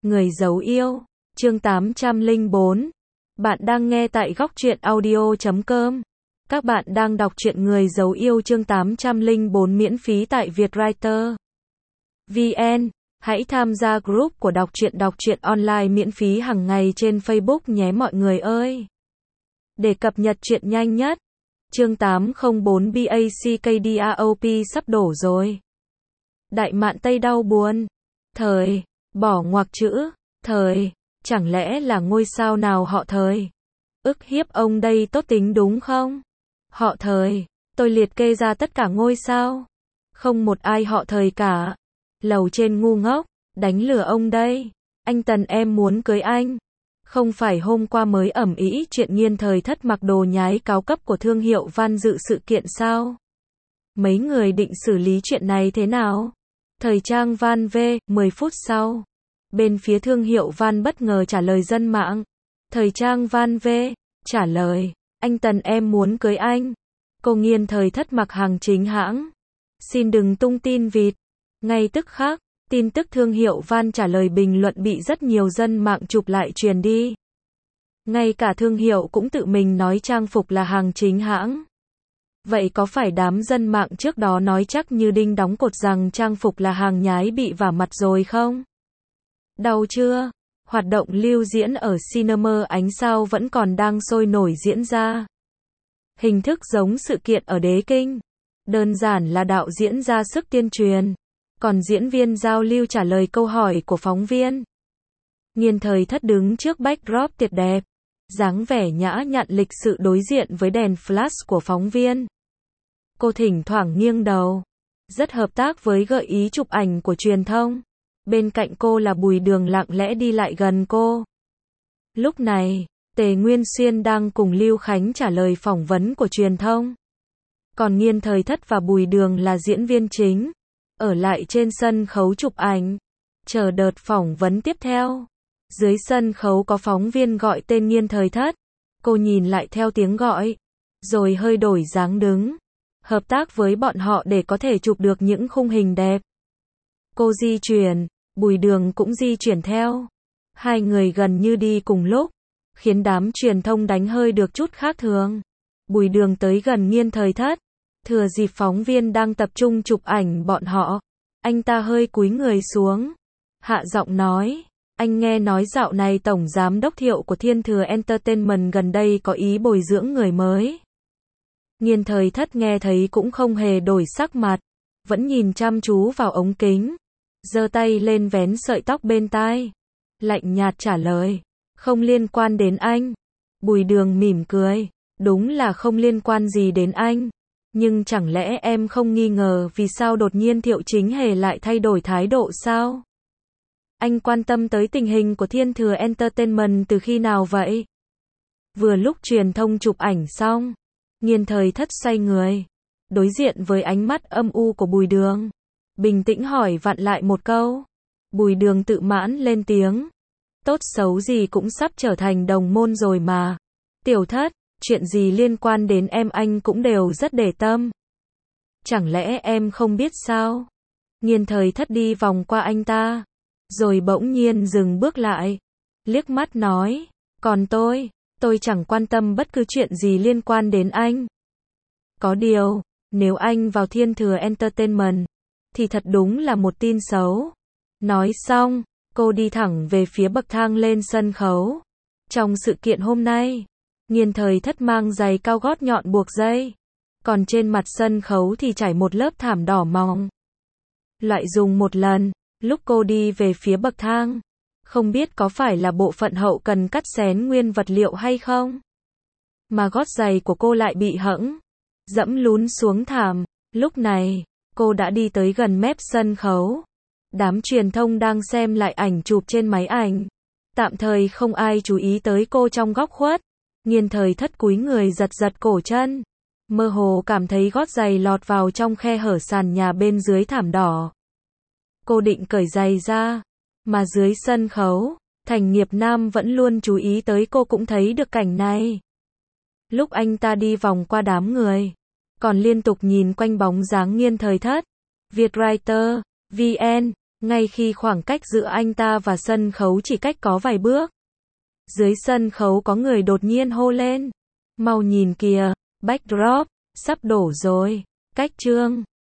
Người giấu yêu, chương 804. Bạn đang nghe tại góc truyện audio.com. Các bạn đang đọc truyện Người giấu yêu chương 804 miễn phí tại Vietwriter VN. Hãy tham gia group của đọc truyện online miễn phí hàng ngày trên Facebook nhé mọi người ơi. Để cập nhật truyện nhanh nhất. Chương 804 BACKDROP sắp đổ rồi. Đại mạn Tây đau buồn. Thời, bỏ ngoặc chữ, thời, chẳng lẽ là ngôi sao nào họ Thời? Ức hiếp ông đây tốt tính đúng không? Họ Thời, tôi liệt kê ra tất cả ngôi sao. Không một ai họ Thời cả. Lầu trên ngu ngốc, đánh lừa ông đây. Anh Tần em muốn cưới anh. Không phải hôm qua mới ầm ĩ chuyện Nghiên Thời Thất mặc đồ nhái cao cấp của thương hiệu Van dự sự kiện sao? Mấy người định xử lý chuyện này thế nào? Thời trang Van V, 10 phút sau. Bên phía thương hiệu Van bất ngờ trả lời dân mạng. Thời trang Van V, trả lời, anh Tần em muốn cưới anh. Cô Nghiên Thời Thất mặc hàng chính hãng. Xin đừng tung tin vịt. Ngay tức khắc, tin tức thương hiệu Van trả lời bình luận bị rất nhiều dân mạng chụp lại truyền đi. Ngay cả thương hiệu cũng tự mình nói trang phục là hàng chính hãng. Vậy có phải đám dân mạng trước đó nói chắc như đinh đóng cột rằng trang phục là hàng nhái bị vả mặt rồi không? Đau chưa? Hoạt động lưu diễn ở Cinema Ánh Sao vẫn còn đang sôi nổi diễn ra. Hình thức giống sự kiện ở Đế Kinh. Đơn giản là đạo diễn ra sức tuyên truyền. Còn diễn viên giao lưu trả lời câu hỏi của phóng viên. Nghiên Thời Thất đứng trước backdrop tuyệt đẹp. Dáng vẻ nhã nhặn lịch sự đối diện với đèn flash của phóng viên. Cô thỉnh thoảng nghiêng đầu. Rất hợp tác với gợi ý chụp ảnh của truyền thông. Bên cạnh cô là Bùi Đường lặng lẽ đi lại gần cô. Lúc này, Tề Nguyên Xuyên đang cùng Lưu Khánh trả lời phỏng vấn của truyền thông. Còn Nghiên Thời Thất và Bùi Đường là diễn viên chính. Ở lại trên sân khấu chụp ảnh. Chờ đợt phỏng vấn tiếp theo. Dưới sân khấu có phóng viên gọi tên Nghiên Thời Thất. Cô nhìn lại theo tiếng gọi. Rồi hơi đổi dáng đứng. Hợp tác với bọn họ để có thể chụp được những khung hình đẹp. Cô di chuyển, Bùi Đường cũng di chuyển theo. Hai người gần như đi cùng lúc, khiến đám truyền thông đánh hơi được chút khác thường. Bùi Đường tới gần Nghiên Thời Thất, thừa dịp phóng viên đang tập trung chụp ảnh bọn họ. Anh ta hơi cúi người xuống, hạ giọng nói, anh nghe nói dạo này tổng giám đốc Thiệu của Thiên Thừa Entertainment gần đây có ý bồi dưỡng người mới. Nghiên Thời Thất nghe thấy cũng không hề đổi sắc mặt, vẫn nhìn chăm chú vào ống kính, giơ tay lên vén sợi tóc bên tai, lạnh nhạt trả lời, không liên quan đến anh. Bùi Đường mỉm cười, đúng là không liên quan gì đến anh, nhưng chẳng lẽ em không nghi ngờ vì sao đột nhiên Thiệu Chính Hề lại thay đổi thái độ sao? Anh quan tâm tới tình hình của Thiên Thừa Entertainment từ khi nào vậy? Vừa lúc truyền thông chụp ảnh xong, Nghiên Thời Thất xoay người, đối diện với ánh mắt âm u của Bùi Đường, bình tĩnh hỏi vặn lại một câu. Bùi Đường tự mãn lên tiếng, tốt xấu gì cũng sắp trở thành đồng môn rồi mà. Tiểu Thất, chuyện gì liên quan đến em anh cũng đều rất để tâm. Chẳng lẽ em không biết sao? Nghiên Thời Thất đi vòng qua anh ta, rồi bỗng nhiên dừng bước lại, liếc mắt nói, còn tôi chẳng quan tâm bất cứ chuyện gì liên quan đến anh. Có điều, nếu anh vào Thiên Thừa Entertainment, thì thật đúng là một tin xấu. Nói xong, cô đi thẳng về phía bậc thang lên sân khấu. Trong sự kiện hôm nay, Nghiên Thời Thất mang giày cao gót nhọn buộc dây. Còn trên mặt sân khấu thì trải một lớp thảm đỏ mỏng. Loại dùng một lần, lúc cô đi về phía bậc thang. Không biết có phải là bộ phận hậu cần cắt xén nguyên vật liệu hay không? Mà gót giày của cô lại bị hẫng, dẫm lún xuống thảm. Lúc này, cô đã đi tới gần mép sân khấu. Đám truyền thông đang xem lại ảnh chụp trên máy ảnh. Tạm thời không ai chú ý tới cô trong góc khuất. Nghiên Thời Thất cúi người giật giật cổ chân. Mơ hồ cảm thấy gót giày lọt vào trong khe hở sàn nhà bên dưới thảm đỏ. Cô định cởi giày ra. Mà dưới sân khấu, Thành Nghiệp Nam vẫn luôn chú ý tới cô cũng thấy được cảnh này. Lúc anh ta đi vòng qua đám người, còn liên tục nhìn quanh bóng dáng Nghiên Thời Thất. Vietwriter VN Ngay khi khoảng cách giữa anh ta và sân khấu chỉ cách có vài bước. Dưới sân khấu có người đột nhiên hô lên. Mau nhìn kìa, backdrop, sắp đổ rồi. Cách chương